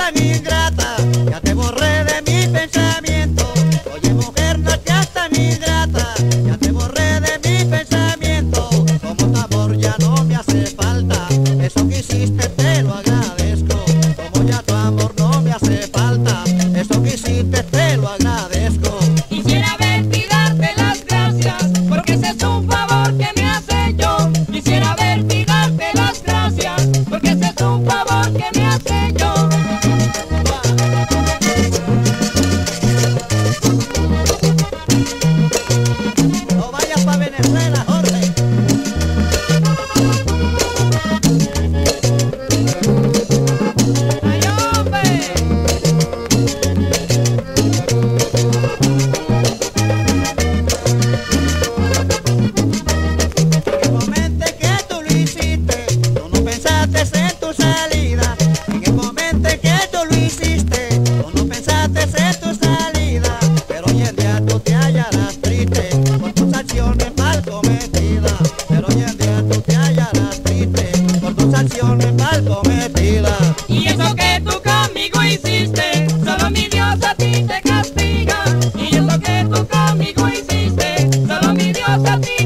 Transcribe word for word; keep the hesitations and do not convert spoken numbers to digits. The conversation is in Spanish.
tan ingrata, ya te borré de mi pensamiento. Oye mujer, no seas tan ingrata, ya te borré de mi pensamiento. Como tu amor ya no me hace falta, eso que hiciste te lo agradezco. Como ya tu amor no me hace falta, eso que hiciste te lo agradezco. Quisiera verte y darte las gracias, porque ese es un favor que me hace yo. Quisiera verte y darte las gracias, porque ese es un favor que me hace yo. No vayas pa' Venezuela, Jorge. ¡Ay, hombre! En el momento que tú lo hiciste, tú no pensaste en tu salida. En el momento que tú lo hiciste, tú no pensaste en tu salida. Pero hoy en día tú te hallarás triste por tus acciones mal cometidas. Pero hoy en día tú te hallarás triste por tus acciones mal cometidas. Y eso que tú conmigo hiciste, solo mi Dios a ti te castiga. Y eso que tú conmigo hiciste, solo mi Dios a ti